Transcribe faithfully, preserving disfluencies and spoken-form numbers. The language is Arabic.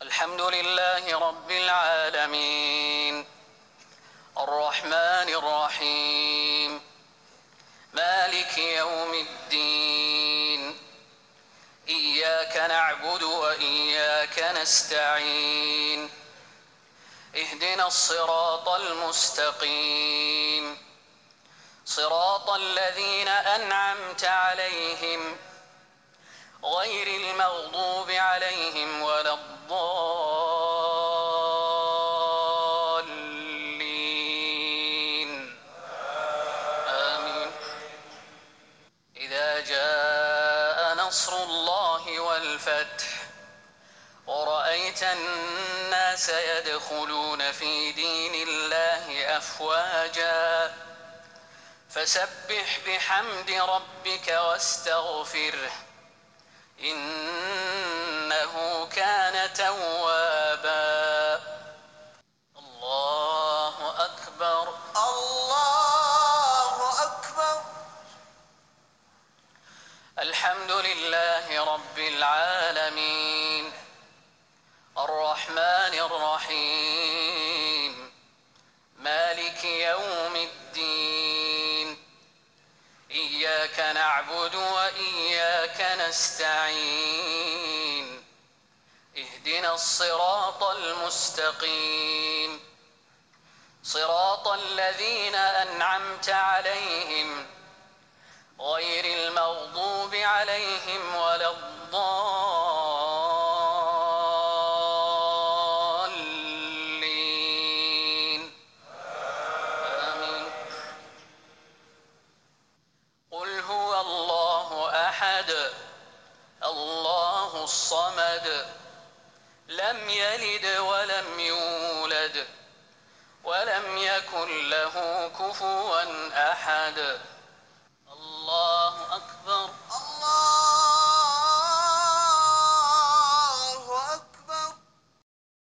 الحمد لله رب العالمين الرحمن الرحيم مالك يوم الدين إياك نعبد وإياك نستعين اهدنا الصراط المستقيم صراط الذين أنعمت عليهم غير المغضوب عليهم ولا الضالين آمين. إذا جاء نصر الله والفتح ورأيت الناس يدخلون في دين الله أفواجا فسبح بحمد ربك واستغفره إنه كان توابا. الله أكبر الله أكبر. الحمد لله رب العالمين الرحمن الرحيم مالك يوم الدين إياك نعبد وإياك نستعين اهدنا الصراط المستقيم صراط الذين أنعمت عليهم غير المغضوب عليهم ولا الضالين آمين. قل هو الله أحد الله الصمد لم يلد ولم يولد ولم يكن له كفوا أحد.